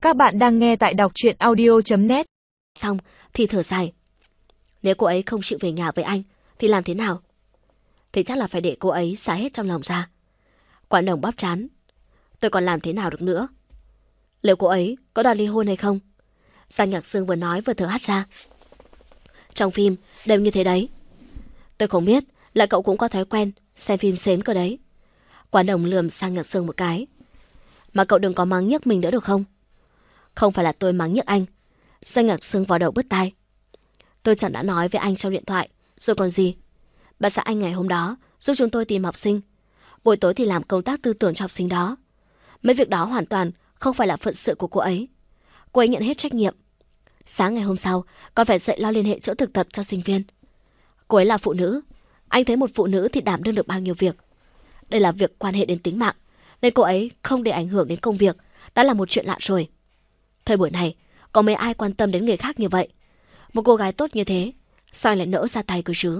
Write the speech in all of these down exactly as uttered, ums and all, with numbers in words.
Các bạn đang nghe tại đọc truyện audio chấm net. Xong thì thở dài. Nếu cô ấy không chịu về nhà với anh thì làm thế nào? Thì chắc là phải để cô ấy xả hết trong lòng ra. Quản đồng bóp trán. Tôi còn làm thế nào được nữa? Liệu cô ấy có đòi ly hôn hay không? Giang Nhạc Sương vừa nói vừa thở hắt ra. Trong phim đều như thế đấy. Tôi không biết là cậu cũng có thói quen xem phim xến cơ đấy. Quản đồng lườm Giang Nhạc Sương một cái. Mà cậu đừng có mắng nhức mình nữa được không? Không phải là tôi mắng nhức anh. Giang Nhạc Sương vào đầu bứt tai. Tôi chẳng đã nói với anh trong điện thoại rồi còn gì. Bà xã anh ngày hôm đó giúp chúng tôi tìm học sinh, buổi tối thì làm công tác tư tưởng cho học sinh đó. Mấy việc đó hoàn toàn không phải là phận sự của cô ấy. Cô ấy nhận hết trách nhiệm. Sáng ngày hôm sau còn phải dậy lo liên hệ chỗ thực tập cho sinh viên. Cô ấy là phụ nữ. Anh thấy một phụ nữ thì đảm đương được bao nhiêu việc. Đây là việc quan hệ đến tính mạng, nên cô ấy không để ảnh hưởng đến công việc đã là một chuyện lạ rồi. Thời buổi này có mấy ai quan tâm đến người khác như vậy. Một cô gái tốt như thế sao anh lại nỡ ra tay cơ chứ?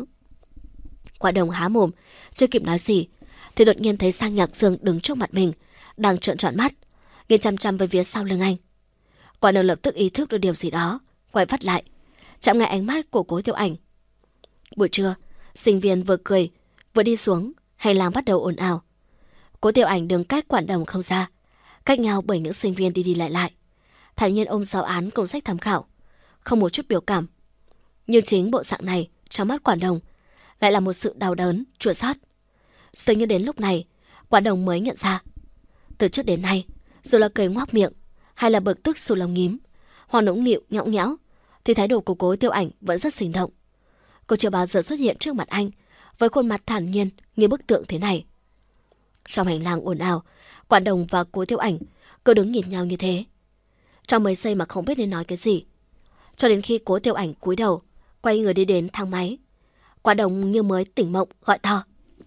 Quả đồng há mồm chưa kịp nói gì thì đột nhiên thấy Giang Nhạc Sương đứng trước mặt mình, đang trợn tròn mắt nhìn chăm chăm về phía sau lưng anh. Quả đồng lập tức ý thức được điều gì đó, quay phát lại chạm ngay ánh mắt của Cố Tiểu Ảnh. Buổi trưa, sinh viên vừa cười vừa đi xuống, hành lang bắt đầu ồn ào. Cố Tiểu Ảnh đứng cách Quản đồng không xa, cách nhau bởi những sinh viên đi đi lại lại. Thản nhiên ôm giáo án cùng sách tham khảo, không một chút biểu cảm. Nhưng chính bộ dạng này trong mắt Quản đồng lại là một sự đau đớn, chua xót. Dường như đến lúc này, Quản đồng mới nhận ra, từ trước đến nay, dù là cười ngoác miệng hay là bực tức sù lông nhím, hoặc nũng nịu nhõng nhẽo, thì thái độ của Cố Tiểu Ảnh vẫn rất sinh động. Cô chưa bao giờ xuất hiện trước mặt anh với khuôn mặt thản nhiên như bức tượng thế này. Trong hành lang ồn ào, Quản đồng và Cố Tiểu Ảnh cứ đứng nhìn nhau như thế, trong mấy giây mà không biết nên nói cái gì. Cho đến khi Cố Tiểu Ảnh cúi đầu, quay người đi đến thang máy, Quản đồng như mới tỉnh mộng gọi to.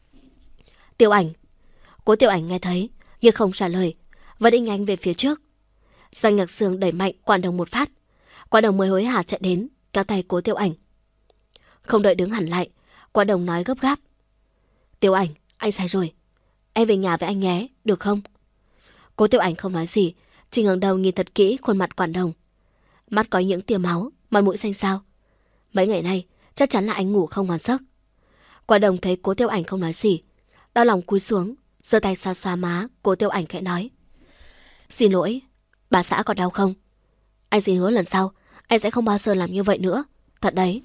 Tiểu Ảnh. Cố Tiểu Ảnh nghe thấy nhưng không trả lời, và đi nhanh về phía trước. Giang Nhạc Sương đẩy mạnh Quản đồng một phát, Quản đồng mới hối hả chạy đến kéo tay Cố Tiểu Ảnh. Không đợi đứng hẳn lại, Quản đồng nói gấp gáp. Tiểu Ảnh, anh sai rồi. Em về nhà với anh nhé, được không? Cố Tiểu Ảnh không nói gì, chỉ ngẩng đầu nhìn thật kỹ khuôn mặt Quản đồng. Mắt có những tia máu, mặt mũi xanh xao. Mấy ngày nay chắc chắn là anh ngủ không ngon giấc. Quản đồng thấy Cố Tiểu Ảnh không nói gì, đau lòng cúi xuống, giơ tay xoa xoa má. Cố Tiểu Ảnh khẽ nói. Xin lỗi, bà xã còn đau không? Anh xin hứa lần sau anh sẽ không bao giờ làm như vậy nữa, thật đấy.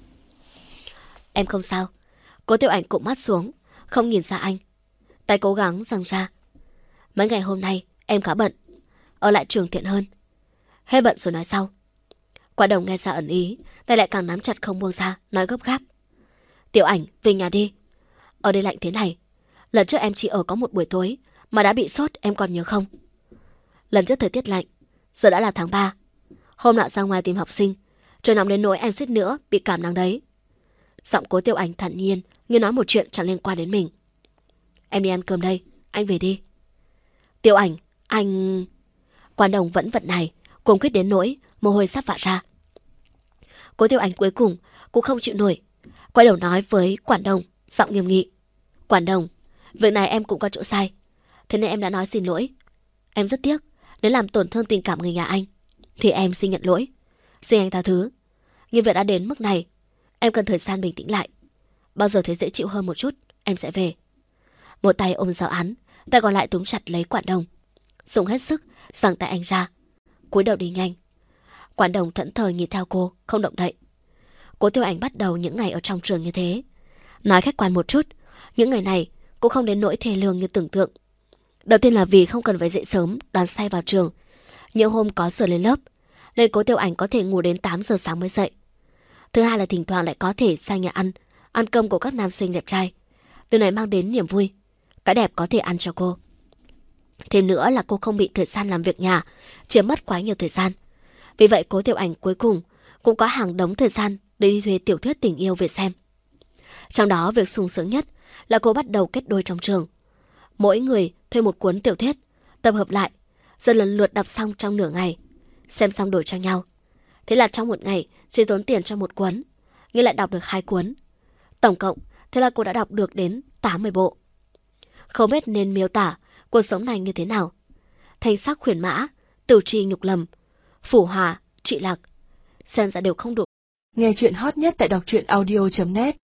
Em không sao. Cố Tiểu Ảnh cụp mắt xuống, không nhìn ra anh, tay cố gắng giằng ra. Mấy ngày hôm nay em khá bận, ở lại trường tiện hơn. Hết bận rồi nói sau. Quản đồng nghe ra ẩn ý, tay lại càng nắm chặt không buông ra, nói gấp gáp. Tiểu Ảnh, về nhà đi. Ở đây lạnh thế này, lần trước em chỉ ở có một buổi tối mà đã bị sốt, em còn nhớ không? Lần trước thời tiết lạnh, giờ đã là tháng ba. Hôm nọ ra ngoài tìm học sinh, trời nóng đến nỗi em suýt nữa bị cảm nắng đấy. Giọng Cố Tiểu Ảnh thản nhiên như nói một chuyện chẳng liên quan đến mình. Em đi ăn cơm đây, anh về đi. Tiểu Ảnh, anh... Quản đồng vẫn vận này, cuồng quyết đến nỗi mồ hôi sắp vã ra. Cố Tiểu Ảnh cuối cùng cũng không chịu nổi, quay đầu nói với Quản đồng, giọng nghiêm nghị. Quản đồng, việc này em cũng có chỗ sai, thế nên em đã nói xin lỗi. Em rất tiếc nếu làm tổn thương tình cảm người nhà anh, thì em xin nhận lỗi, xin anh tha thứ. Nhưng việc đã đến mức này, em cần thời gian bình tĩnh lại. Bao giờ thấy dễ chịu hơn một chút, em sẽ về. Một tay ôm giáo án, tay còn lại túm chặt lấy Quản đồng, dùng hết sức giằng tay anh ra, cúi đầu đi nhanh. Quản đồng thẫn thờ nhìn theo cô, không động đậy. Cố Tiểu Ảnh bắt đầu những ngày ở trong trường như thế. Nói khách quan một chút, những ngày này cũng không đến nỗi thê lương như tưởng tượng. Đầu tiên là vì không cần phải dậy sớm đón xe vào trường. Những hôm có giờ lên lớp, nên Cố Tiểu Ảnh có thể ngủ đến tám giờ sáng mới dậy. Thứ hai là thỉnh thoảng lại có thể sang nhà ăn, ăn cơm của các nam sinh đẹp trai. Điều này mang đến niềm vui, cái đẹp có thể ăn cho cô. Thêm nữa là cô không bị thời gian làm việc nhà chiếm mất quá nhiều thời gian. Vì vậy Cố Tiểu Ảnh cuối cùng cũng có hàng đống thời gian để đi thuê tiểu thuyết tình yêu về xem. Trong đó việc sung sướng nhất là cô bắt đầu kết đôi trong trường. Mỗi người thuê một cuốn tiểu thuyết, tập hợp lại, rồi lần lượt đọc xong trong nửa ngày, xem xong đổi cho nhau. Thế là trong một ngày chỉ tốn tiền cho một cuốn, nhưng lại đọc được hai cuốn. Tổng cộng thế là cô đã đọc được đến tám mươi bộ. Không biết nên miêu tả cuộc sống này như thế nào. Thanh sắc khuyển mã, tử tri nhục lầm, Phủ Hòa, Trị Lạc, xem ra đều không đủ. Nghe chuyện hot nhất tại đọc truyện audio chấm net.